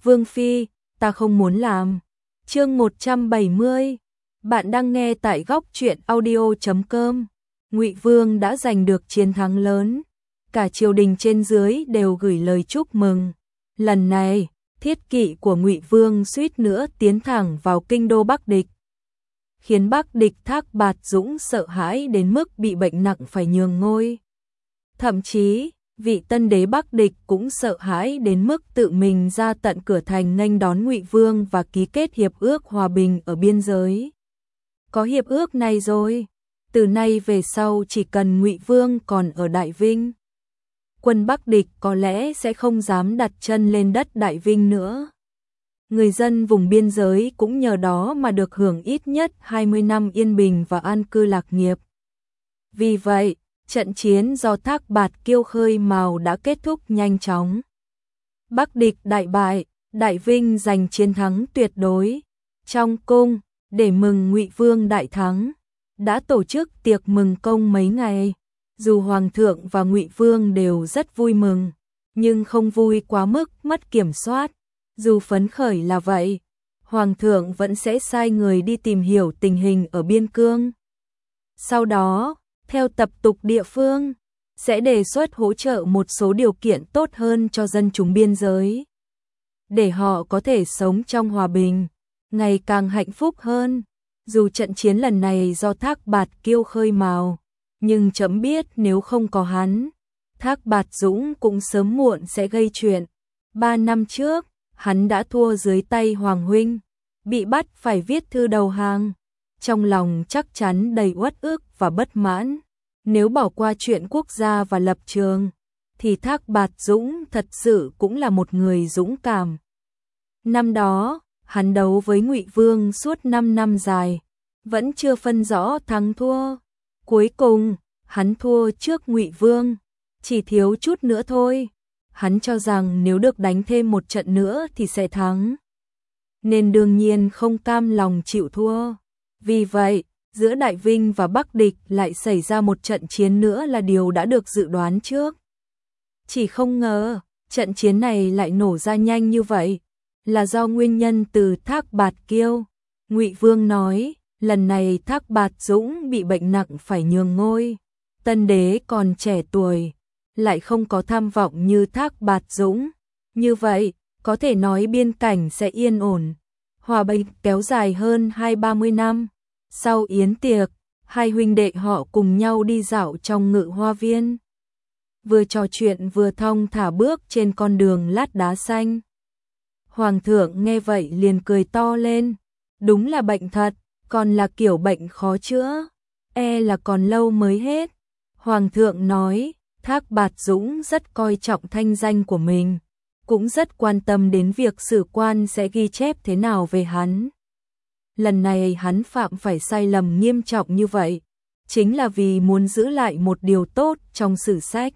Vương phi, ta không muốn làm. Chương 170. Bạn đang nghe tại góc truyện audio.com. Ngụy Vương đã giành được chiến thắng lớn, cả triều đình trên dưới đều gửi lời chúc mừng. Lần này, thiết kỵ của Ngụy Vương suýt nữa tiến thẳng vào kinh đô Bắc địch, khiến Bắc địch Thác Bạt Dũng sợ hãi đến mức bị bệnh nặng phải nhường ngôi. Thậm chí, vị tân đế Bắc địch cũng sợ hãi đến mức tự mình ra tận cửa thành nghênh đón Ngụy Vương và ký kết hiệp ước hòa bình ở biên giới. Có hiệp ước này rồi, từ nay về sau chỉ cần Ngụy Vương còn ở Đại Vinh, quân Bắc địch có lẽ sẽ không dám đặt chân lên đất Đại Vinh nữa. Người dân vùng biên giới cũng nhờ đó mà được hưởng ít nhất 20 năm yên bình và an cư lạc nghiệp. Vì vậy, trận chiến do Thác Bạt Kiêu khơi mào đã kết thúc nhanh chóng. Bắc địch đại bại, Đại Vinh giành chiến thắng tuyệt đối. Trong cung, để mừng Ngụy Vương đại thắng, đã tổ chức tiệc mừng công mấy ngày. Dù Hoàng thượng và Ngụy Vương đều rất vui mừng, nhưng không vui quá mức mất kiểm soát. Dù phấn khởi là vậy, Hoàng thượng vẫn sẽ sai người đi tìm hiểu tình hình ở biên cương. Sau đó, theo tập tục địa phương, sẽ đề xuất hỗ trợ một số điều kiện tốt hơn cho dân chúng biên giới, để họ có thể sống trong hòa bình, ngày càng hạnh phúc hơn. Dù trận chiến lần này do Thác Bạt Kiêu khơi mào, nhưng chấm biết nếu không có hắn, Thác Bạt Dũng cũng sớm muộn sẽ gây chuyện. 3 năm trước, hắn đã thua dưới tay Hoàng huynh, bị bắt phải viết thư đầu hàng. Trong lòng chắc chắn đầy uất ức và bất mãn. Nếu bỏ qua chuyện quốc gia và lập trường, thì Thác Bạt Dũng thật sự cũng là một người dũng cảm. Năm đó, hắn đấu với Ngụy Vương suốt 5 năm dài, vẫn chưa phân rõ thắng thua. Cuối cùng, hắn thua trước Ngụy Vương, chỉ thiếu chút nữa thôi. Hắn cho rằng nếu được đánh thêm một trận nữa thì sẽ thắng, nên đương nhiên không cam lòng chịu thua. Vì vậy, giữa Đại Vinh và Bắc địch lại xảy ra một trận chiến nữa là điều đã được dự đoán trước. Chỉ không ngờ, trận chiến này lại nổ ra nhanh như vậy, là do nguyên nhân từ Thác Bạt Kiêu. Ngụy Vương nói, lần này Thác Bạt Dũng bị bệnh nặng phải nhường ngôi. Tân đế còn trẻ tuổi, lại không có tham vọng như Thác Bạt Dũng. Như vậy, có thể nói biên cảnh sẽ yên ổn, hòa bình kéo dài hơn 20-30 năm. Sau yến tiệc, hai huynh đệ họ cùng nhau đi dạo trong Ngự Hoa Viên, vừa trò chuyện vừa thong thả bước trên con đường lát đá xanh. Hoàng thượng nghe vậy liền cười to lên, đúng là bệnh thật, còn là kiểu bệnh khó chữa, e là còn lâu mới hết. Hoàng thượng nói, Thác Bạt Dũng rất coi trọng thanh danh của mình, cũng rất quan tâm đến việc sử quan sẽ ghi chép thế nào về hắn. Lần này hắn phạm phải sai lầm nghiêm trọng như vậy, chính là vì muốn giữ lại một điều tốt trong sử sách.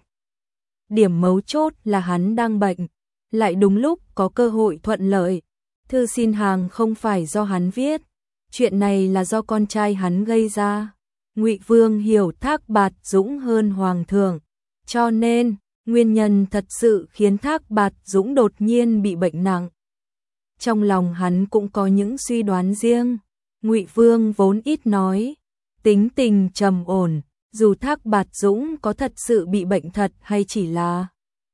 Điểm mấu chốt là hắn đang bệnh, lại đúng lúc có cơ hội thuận lợi. Thư xin hàng không phải do hắn viết, chuyện này là do con trai hắn gây ra. Ngụy Vương hiểu Thác Bạt Dũng hơn Hoàng thượng, cho nên nguyên nhân thật sự khiến Thác Bạt Dũng đột nhiên bị bệnh nặng. Trong lòng hắn cũng có những suy đoán riêng. Ngụy Vương vốn ít nói, tính tình trầm ổn, dù Thác Bạt Dũng có thật sự bị bệnh thật hay chỉ là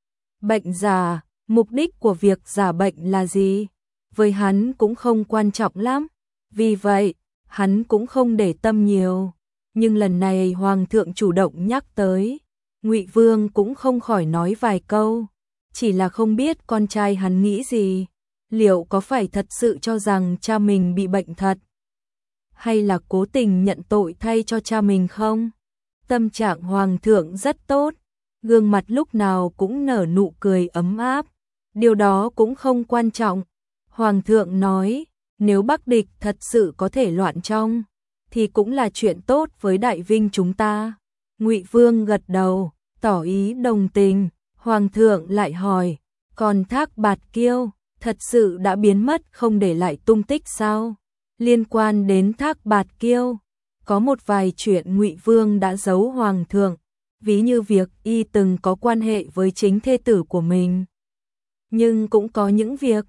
bệnh giả, mục đích của việc giả bệnh là gì, với hắn cũng không quan trọng lắm. Vì vậy, hắn cũng không để tâm nhiều. Nhưng lần này Hoàng thượng chủ động nhắc tới, Ngụy Vương cũng không khỏi nói vài câu, chỉ là không biết con trai hắn nghĩ gì. Liệu có phải thật sự cho rằng cha mình bị bệnh thật, hay là cố tình nhận tội thay cho cha mình không? Tâm trạng Hoàng thượng rất tốt, gương mặt lúc nào cũng nở nụ cười ấm áp, điều đó cũng không quan trọng. Hoàng thượng nói, nếu Bắc địch thật sự có thể loạn trong, thì cũng là chuyện tốt với Đại Vinh chúng ta. Ngụy Vương gật đầu, tỏ ý đồng tình. Hoàng thượng lại hỏi, còn Thác Bạt Kiêu thật sự đã biến mất không để lại tung tích sao? Liên quan đến Thác Bạt Kiêu, có một vài chuyện Ngụy Vương đã giấu Hoàng thượng, ví như việc y từng có quan hệ với chính thê tử của mình. Nhưng cũng có những việc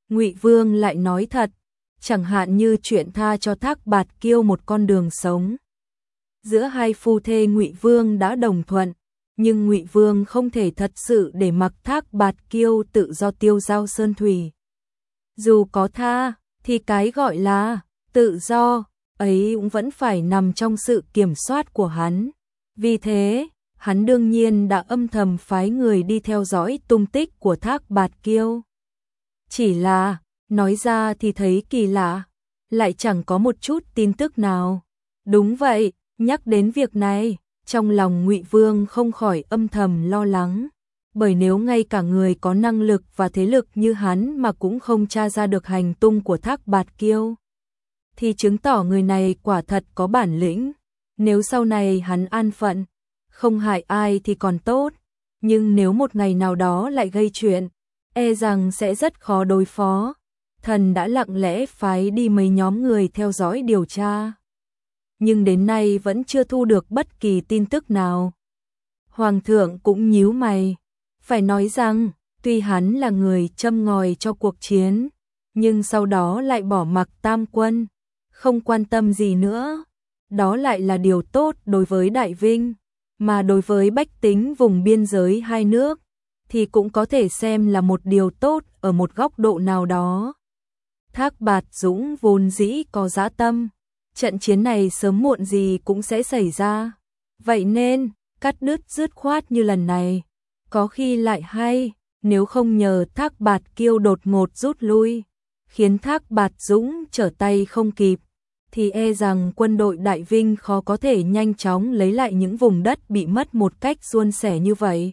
Ngụy Vương lại nói thật, chẳng hạn như chuyện tha cho Thác Bạt Kiêu một con đường sống. Giữa hai phu thê Ngụy Vương đã đồng thuận, nhưng Ngụy Vương không thể thật sự để mặc Thác Bạt Kiêu tự do tiêu dao sơn thủy. Dù có tha, thì cái gọi là tự do ấy cũng vẫn phải nằm trong sự kiểm soát của hắn. Vì thế, hắn đương nhiên đã âm thầm phái người đi theo dõi tung tích của Thác Bạt Kiêu. Chỉ là, nói ra thì thấy kỳ lạ, lại chẳng có một chút tin tức nào. Đúng vậy, nhắc đến việc này, trong lòng Ngụy Vương không khỏi âm thầm lo lắng. Bởi nếu ngay cả người có năng lực và thế lực như hắn mà cũng không tra ra được hành tung của Thác Bạt Kiêu, thì chứng tỏ người này quả thật có bản lĩnh. Nếu sau này hắn an phận, không hại ai thì còn tốt, nhưng nếu một ngày nào đó lại gây chuyện, e rằng sẽ rất khó đối phó. Thần đã lặng lẽ phái đi mấy nhóm người theo dõi điều tra, nhưng đến nay vẫn chưa thu được bất kỳ tin tức nào. Hoàng thượng cũng nhíu mày, phải nói rằng, tuy hắn là người châm ngòi cho cuộc chiến, nhưng sau đó lại bỏ mặc tam quân, không quan tâm gì nữa. Đó lại là điều tốt đối với Đại Vinh, mà đối với bách tính vùng biên giới hai nước, thì cũng có thể xem là một điều tốt ở một góc độ nào đó. Thác Bạt Dũng vốn dĩ có dã tâm, trận chiến này sớm muộn gì cũng sẽ xảy ra. Vậy nên, cắt đứt dứt khoát như lần này, có khi lại hay, nếu không nhờ Thác Bạt Kiêu đột ngột rút lui, khiến Thác Bạt Dũng trở tay không kịp, thì e rằng quân đội Đại Vinh khó có thể nhanh chóng lấy lại những vùng đất bị mất một cách suôn sẻ như vậy.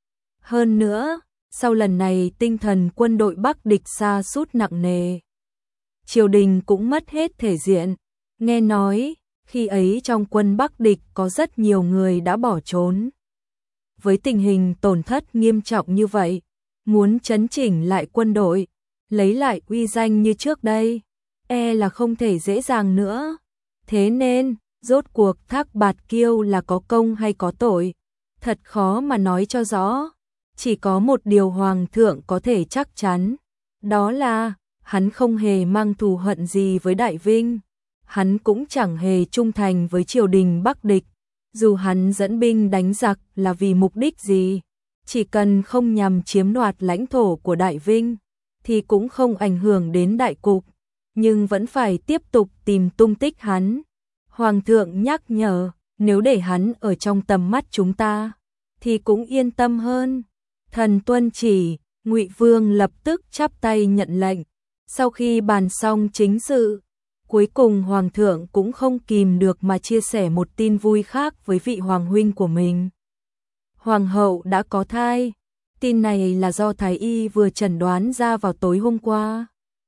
Hơn nữa, sau lần này tinh thần quân đội Bắc địch sa sút nặng nề. Triều đình cũng mất hết thể diện. Nghe nói, khi ấy trong quân Bắc địch có rất nhiều người đã bỏ trốn. Với tình hình tổn thất nghiêm trọng như vậy, muốn chấn chỉnh lại quân đội, lấy lại uy danh như trước đây, e là không thể dễ dàng nữa. Thế nên, rốt cuộc Thác Bạt Kiêu là có công hay có tội, thật khó mà nói cho rõ. Chỉ có một điều Hoàng thượng có thể chắc chắn, đó là hắn không hề mang thù hận gì với Đại Vinh, hắn cũng chẳng hề trung thành với triều đình Bắc địch. Dù hắn dẫn binh đánh giặc là vì mục đích gì, chỉ cần không nhằm chiếm đoạt lãnh thổ của Đại Vinh, thì cũng không ảnh hưởng đến đại cục, nhưng vẫn phải tiếp tục tìm tung tích hắn. Hoàng thượng nhắc nhở, nếu để hắn ở trong tầm mắt chúng ta, thì cũng yên tâm hơn. Thần tuân chỉ. Ngụy Vương lập tức chắp tay nhận lệnh. Sau khi bàn xong chính sự, cuối cùng Hoàng thượng cũng không kìm được mà chia sẻ một tin vui khác với vị Hoàng huynh của mình. Hoàng hậu đã có thai. Tin này là do Thái y vừa chẩn đoán ra vào tối hôm qua.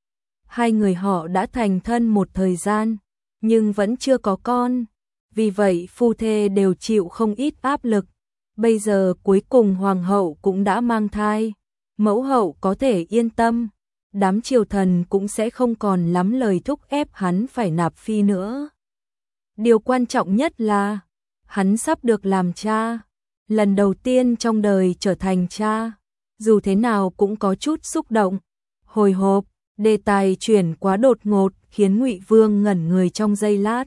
Hai người họ đã thành thân một thời gian, nhưng vẫn chưa có con. Vì vậy phu thê đều chịu không ít áp lực. Bây giờ cuối cùng Hoàng hậu cũng đã mang thai. Mẫu hậu có thể yên tâm. Đám triều thần cũng sẽ không còn lắm lời thúc ép hắn phải nạp phi nữa. Điều quan trọng nhất là hắn sắp được làm cha. Lần đầu tiên trong đời trở thành cha. Dù thế nào cũng có chút xúc động, hồi hộp. Đề tài chuyển quá đột ngột khiến Ngụy Vương ngẩn người trong giây lát.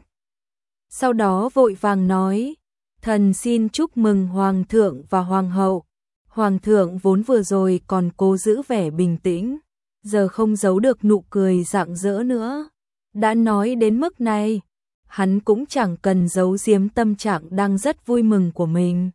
Sau đó vội vàng nói, thần xin chúc mừng Hoàng thượng và Hoàng hậu. Hoàng thượng vốn vừa rồi còn cố giữ vẻ bình tĩnh, giờ không giấu được nụ cười rạng rỡ nữa. Đã nói đến mức này, hắn cũng chẳng cần giấu giếm tâm trạng đang rất vui mừng của mình.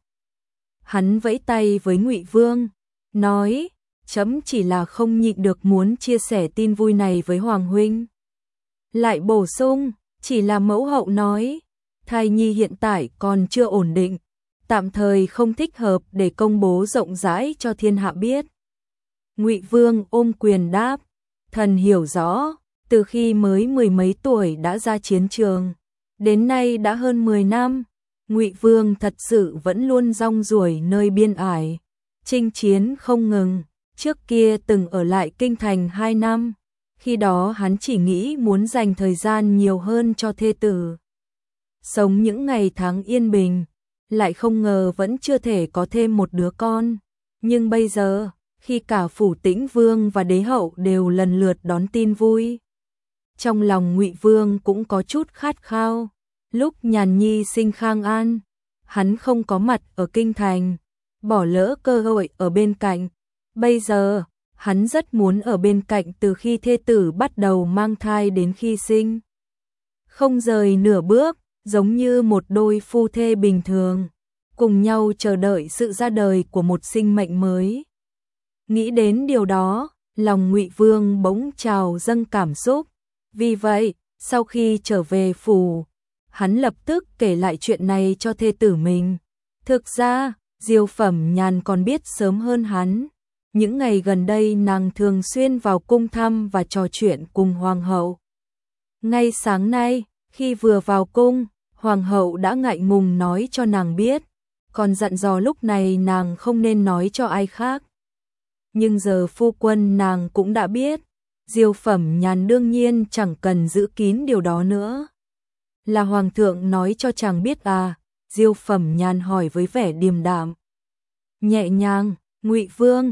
Hắn vẫy tay với Ngụy Vương, nói, chấm chỉ là không nhịn được muốn chia sẻ tin vui này với Hoàng huynh. Lại bổ sung, chỉ là mẫu hậu nói, thai nhi hiện tại còn chưa ổn định, tạm thời không thích hợp để công bố rộng rãi cho thiên hạ biết. Ngụy Vương ôm quyền đáp, thần hiểu rõ, từ khi mới mười mấy tuổi đã ra chiến trường, đến nay đã hơn 10 năm, Ngụy Vương thật sự vẫn luôn rong ruổi nơi biên ải, chinh chiến không ngừng. Trước kia từng ở lại kinh thành 2 năm, khi đó hắn chỉ nghĩ muốn dành thời gian nhiều hơn cho thê tử. Sống những ngày tháng yên bình, lại không ngờ vẫn chưa thể có thêm một đứa con. Nhưng bây giờ, khi cả phủ Tĩnh Vương và đế hậu đều lần lượt đón tin vui. Trong lòng Ngụy Vương cũng có chút khát khao, lúc Nhàn Nhi sinh Khang An, hắn không có mặt ở kinh thành, bỏ lỡ cơ hội ở bên cạnh. Bây giờ, hắn rất muốn ở bên cạnh từ khi thê tử bắt đầu mang thai đến khi sinh. Không rời nửa bước, giống như một đôi phu thê bình thường, cùng nhau chờ đợi sự ra đời của một sinh mệnh mới. Nghĩ đến điều đó, lòng Ngụy Vương bỗng trào dâng cảm xúc. Vì vậy, sau khi trở về phủ, hắn lập tức kể lại chuyện này cho thê tử mình. Thực ra, Diêu Phẩm Nhàn còn biết sớm hơn hắn. Những ngày gần đây nàng thường xuyên vào cung thăm và trò chuyện cùng hoàng hậu. Ngay sáng nay, khi vừa vào cung, hoàng hậu đã ngại ngùng nói cho nàng biết, còn dặn dò lúc này nàng không nên nói cho ai khác. Nhưng giờ phu quân nàng cũng đã biết, Diêu Phẩm Nhàn đương nhiên chẳng cần giữ kín điều đó nữa. Là hoàng thượng nói cho chàng biết à? Diêu Phẩm Nhàn hỏi với vẻ điềm đạm. Nhẹ nhàng, Ngụy Vương,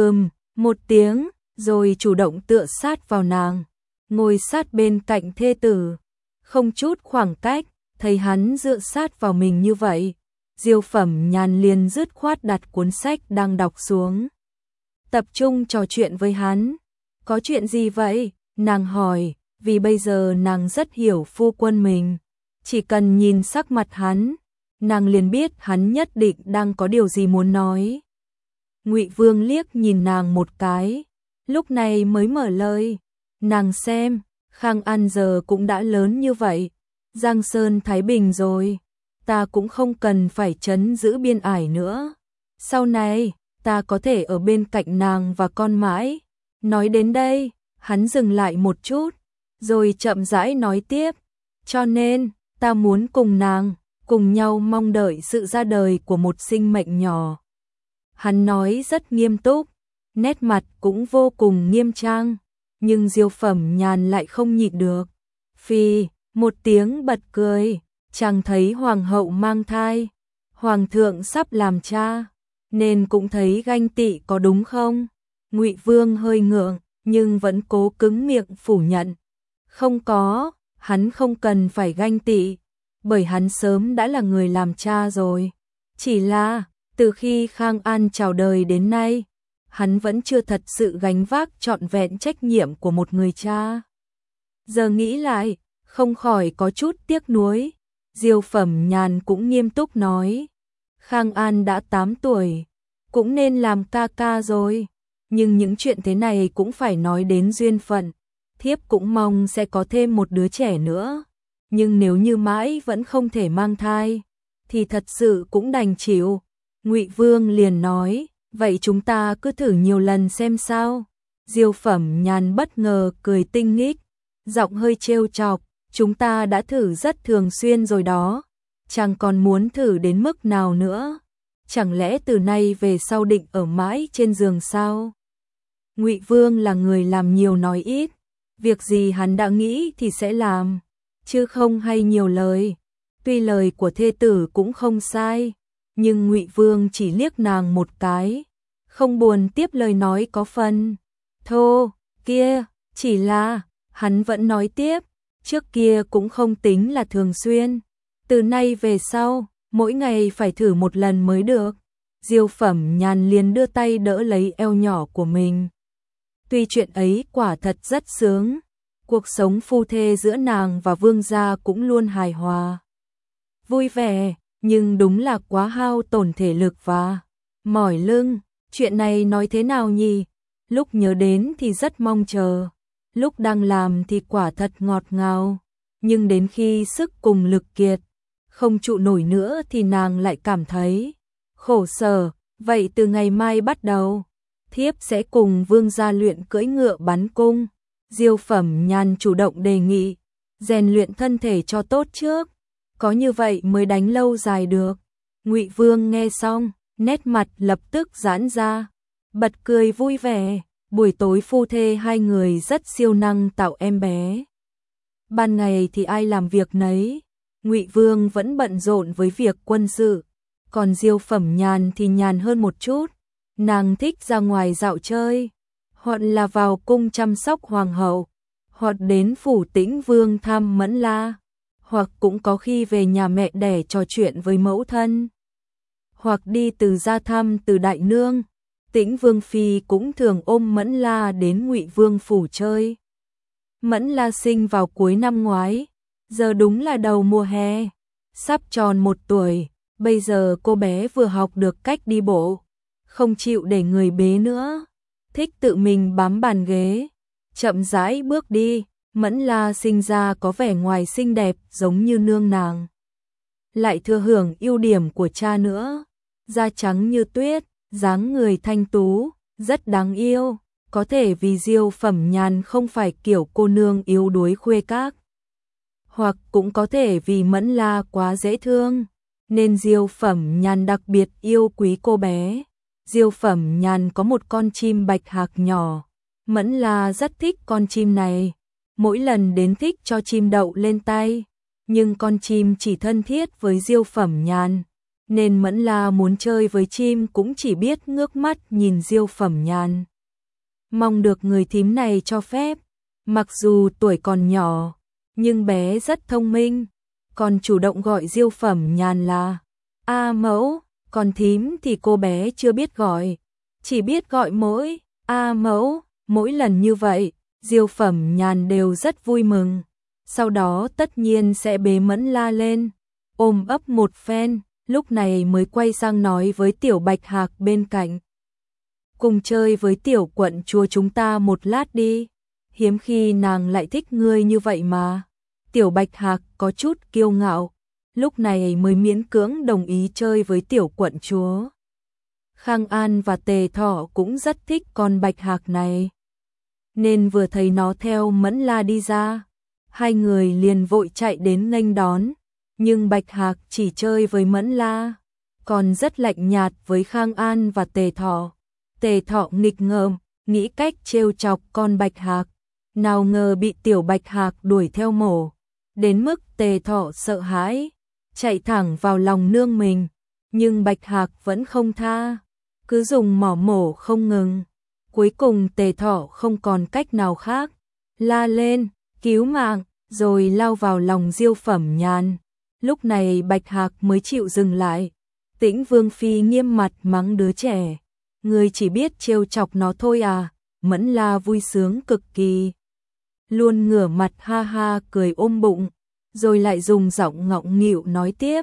một tiếng, rồi chủ động tựa sát vào nàng, ngồi sát bên cạnh thê tử. Không chút khoảng cách, thấy hắn dựa sát vào mình như vậy, Diêu Phẩm Nhàn liền dứt khoát đặt cuốn sách đang đọc xuống. Tập trung trò chuyện với hắn. Có chuyện gì vậy? Nàng hỏi, vì bây giờ nàng rất hiểu phu quân mình. Chỉ cần nhìn sắc mặt hắn, nàng liền biết hắn nhất định đang có điều gì muốn nói. Ngụy Vương liếc nhìn nàng một cái, lúc này mới mở lời. Nàng xem, Khang An giờ cũng đã lớn như vậy, Giang Sơn Thái Bình rồi, ta cũng không cần phải trấn giữ biên ải nữa. Sau này, ta có thể ở bên cạnh nàng và con mãi. Nói đến đây, hắn dừng lại một chút, rồi chậm rãi nói tiếp. Cho nên, ta muốn cùng nàng, cùng nhau mong đợi sự ra đời của một sinh mệnh nhỏ. Hắn nói rất nghiêm túc, nét mặt cũng vô cùng nghiêm trang, nhưng Diêu Phẩm Nhàn lại không nhịn được. Phì, một tiếng bật cười, chàng thấy hoàng hậu mang thai, hoàng thượng sắp làm cha, nên cũng thấy ganh tị có đúng không? Ngụy Vương hơi ngượng, nhưng vẫn cố cứng miệng phủ nhận. Không có, hắn không cần phải ganh tị, bởi hắn sớm đã là người làm cha rồi. Chỉ là, từ khi Khang An chào đời đến nay, hắn vẫn chưa thật sự gánh vác trọn vẹn trách nhiệm của một người cha. Giờ nghĩ lại, không khỏi có chút tiếc nuối. Diêu Phẩm Nhàn cũng nghiêm túc nói, Khang An đã 8 tuổi, cũng nên làm ca ca rồi. Nhưng những chuyện thế này cũng phải nói đến duyên phận. Thiếp cũng mong sẽ có thêm một đứa trẻ nữa. Nhưng nếu như mãi vẫn không thể mang thai, thì thật sự cũng đành chịu. Ngụy Vương liền nói, vậy chúng ta cứ thử nhiều lần xem sao. Diêu Phẩm Nhàn bất ngờ cười tinh nghịch, giọng hơi trêu chọc, chúng ta đã thử rất thường xuyên rồi đó. Chàng còn muốn thử đến mức nào nữa? Chẳng lẽ từ nay về sau định ở mãi trên giường sao? Ngụy Vương là người làm nhiều nói ít, việc gì hắn đã nghĩ thì sẽ làm, chứ không hay nhiều lời. Tuy lời của thê tử cũng không sai, nhưng Ngụy Vương chỉ liếc nàng một cái, không buồn tiếp lời nói có phần. Thô, kia, chỉ là, hắn vẫn nói tiếp, trước kia cũng không tính là thường xuyên. Từ nay về sau, mỗi ngày phải thử một lần mới được. Diêu Phẩm Nhàn liền đưa tay đỡ lấy eo nhỏ của mình. Tuy chuyện ấy quả thật rất sướng, cuộc sống phu thê giữa nàng và vương gia cũng luôn hài hòa, vui vẻ, nhưng đúng là quá hao tổn thể lực và mỏi lưng. Chuyện này nói thế nào nhỉ? Lúc nhớ đến thì rất mong chờ, lúc đang làm thì quả thật ngọt ngào, nhưng đến khi sức cùng lực kiệt, không trụ nổi nữa thì nàng lại cảm thấy khổ sở. Vậy từ ngày mai bắt đầu, thiếp sẽ cùng vương gia luyện cưỡi ngựa bắn cung. Diêu Phẩm Nhàn chủ động đề nghị, rèn luyện thân thể cho tốt trước, có như vậy mới đánh lâu dài được. Ngụy Vương nghe xong, nét mặt lập tức giãn ra, bật cười vui vẻ. Buổi tối phu thê hai người rất siêu năng tạo em bé. Ban ngày thì ai làm việc nấy, Ngụy Vương vẫn bận rộn với việc quân sự, còn Diêu Phẩm Nhàn thì nhàn hơn một chút. nàng thích ra ngoài dạo chơi, hoặc là vào cung chăm sóc hoàng hậu, hoặc đến phủ Tĩnh Vương thăm Mẫn La, hoặc cũng có khi về nhà mẹ đẻ trò chuyện với mẫu thân, hoặc đi từ gia thăm từ đại nương. Tĩnh Vương phi cũng thường ôm Mẫn La đến Ngụy Vương phủ chơi. Mẫn La sinh vào cuối năm ngoái, giờ đúng là đầu mùa hè, sắp tròn 1 tuổi, bây giờ cô bé vừa học được cách đi bộ, không chịu để người bế nữa, thích tự mình bám bàn ghế, chậm rãi bước đi. Mẫn La sinh ra có vẻ ngoài xinh đẹp giống như nương nàng, lại thừa hưởng ưu điểm của cha nữa, da trắng như tuyết, dáng người thanh tú, rất đáng yêu. Có thể vì Diêu Phẩm Nhàn không phải kiểu cô nương yếu đuối khuê các, hoặc cũng có thể vì Mẫn La quá dễ thương, nên Diêu Phẩm Nhàn đặc biệt yêu quý cô bé. Diêu Phẩm Nhàn có một con chim bạch hạc nhỏ, Mẫn La rất thích con chim này, mỗi lần đến thích cho chim đậu lên tay, nhưng con chim chỉ thân thiết với Diêu Phẩm Nhàn, nên Mẫn La muốn chơi với chim cũng chỉ biết ngước mắt nhìn Diêu Phẩm Nhàn, mong được người thím này cho phép. Mặc dù tuổi còn nhỏ, nhưng bé rất thông minh, còn chủ động gọi Diêu Phẩm Nhàn là A mẫu, còn thím thì cô bé chưa biết gọi, chỉ biết gọi mỗi A mẫu. Mỗi lần như vậy, Diêu Phẩm Nhàn đều rất vui mừng, sau đó tất nhiên sẽ bế Mẫn La lên, ôm ấp một phen, lúc này mới quay sang nói với Tiểu Bạch Hạc bên cạnh. Cùng chơi với Tiểu quận chúa chúng ta một lát đi, hiếm khi nàng lại thích ngươi như vậy mà. Tiểu Bạch Hạc có chút kiêu ngạo, lúc này mới miễn cưỡng đồng ý chơi với Tiểu quận chúa. Khang An và Tề Thọ cũng rất thích con Bạch Hạc này, nên vừa thấy nó theo Mẫn La đi ra, hai người liền vội chạy đến nghênh đón, nhưng Bạch Hạc chỉ chơi với Mẫn La, còn rất lạnh nhạt với Khang An và Tề Thọ. Tề Thọ nghịch ngợm, nghĩ cách trêu chọc con Bạch Hạc, nào ngờ bị Tiểu Bạch Hạc đuổi theo mổ, đến mức Tề Thọ sợ hãi, chạy thẳng vào lòng nương mình, nhưng Bạch Hạc vẫn không tha, cứ dùng mỏ mổ không ngừng. Cuối cùng Tề Thọ không còn cách nào khác, la lên, cứu mạng, rồi lao vào lòng Diêu Phẩm Nhàn. Lúc này Bạch Hạc mới chịu dừng lại. Tĩnh Vương phi nghiêm mặt mắng đứa trẻ, ngươi chỉ biết trêu chọc nó thôi à? Mẫn La vui sướng cực kỳ, luôn ngửa mặt ha ha cười ôm bụng, rồi lại dùng giọng ngọng nghịu nói tiếp,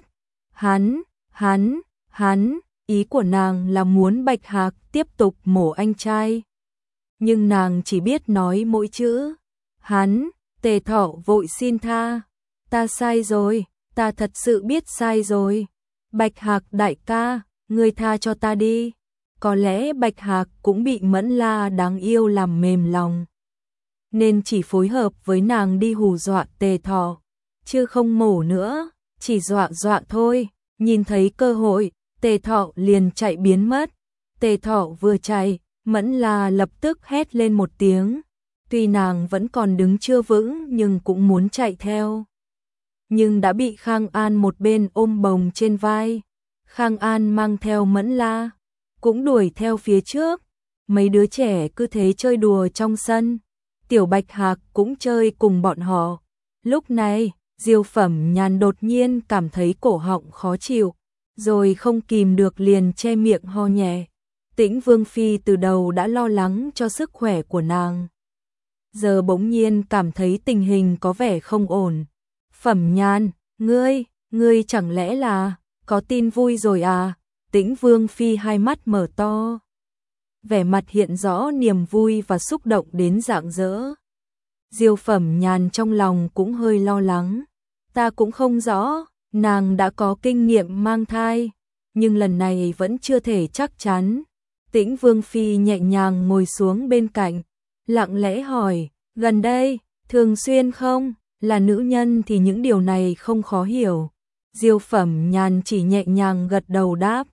hắn, ý của nàng là muốn Bạch Hạc tiếp tục mổ anh trai. Nhưng nàng chỉ biết nói mỗi chữ hắn. Tề Thọ vội xin tha, ta sai rồi, ta thật sự biết sai rồi. Bạch Hạc đại ca, ngươi tha cho ta đi. Có lẽ Bạch Hạc cũng bị Mẫn La đáng yêu làm mềm lòng, nên chỉ phối hợp với nàng đi hù dọa Tề Thọ, chứ không mổ nữa, chỉ dọa dọa thôi. Nhìn thấy cơ hội, Tề Thọ liền chạy biến mất. Tề Thọ vừa chạy, Mẫn La lập tức hét lên một tiếng, tuy nàng vẫn còn đứng chưa vững nhưng cũng muốn chạy theo, nhưng đã bị Khang An một bên ôm bồng trên vai. Khang An mang theo Mẫn La, cũng đuổi theo phía trước. Mấy đứa trẻ cứ thế chơi đùa trong sân, Tiểu Bạch Hạc cũng chơi cùng bọn họ. Lúc này, Diêu Phẩm Nhàn đột nhiên cảm thấy cổ họng khó chịu, rồi không kìm được liền che miệng ho nhẹ. Tĩnh Vương phi từ đầu đã lo lắng cho sức khỏe của nàng, giờ bỗng nhiên cảm thấy tình hình có vẻ không ổn. Phẩm Nhàn, ngươi chẳng lẽ là có tin vui rồi à? Tĩnh Vương phi hai mắt mở to, vẻ mặt hiện rõ niềm vui và xúc động đến rạng rỡ. Diêu Phẩm Nhàn trong lòng cũng hơi lo lắng, ta cũng không rõ, nàng đã có kinh nghiệm mang thai, nhưng lần này vẫn chưa thể chắc chắn. Tĩnh Vương phi nhẹ nhàng ngồi xuống bên cạnh, lặng lẽ hỏi, gần đây, thường xuyên không? Là nữ nhân thì những điều này không khó hiểu. Diêu Phẩm Nhàn chỉ nhẹ nhàng gật đầu đáp,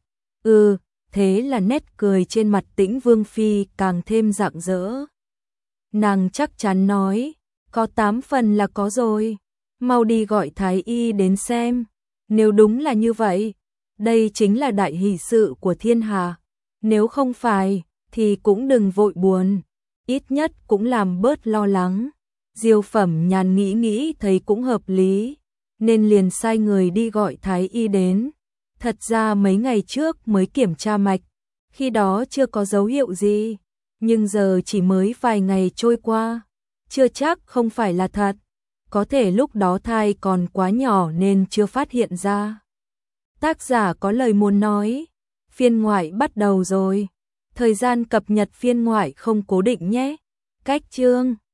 thế là nét cười trên mặt Tĩnh Vương phi càng thêm rạng rỡ. Nàng chắc chắn nói, có 8 phần là có rồi, mau đi gọi thái y đến xem. Nếu đúng là như vậy, đây chính là đại hỷ sự của thiên hạ. Nếu không phải, thì cũng đừng vội buồn, ít nhất cũng làm bớt lo lắng. Diêu Phẩm Nhàn nghĩ nghĩ thấy cũng hợp lý, nên liền sai người đi gọi thái y đến. Thật ra mấy ngày trước mới kiểm tra mạch, khi đó chưa có dấu hiệu gì, nhưng giờ chỉ mới vài ngày trôi qua, chưa chắc không phải là thật. Có thể lúc đó thai còn quá nhỏ nên chưa phát hiện ra. Tác giả có lời muốn nói, phiên ngoại bắt đầu rồi. Thời gian cập nhật phiên ngoại không cố định nhé. Cách chương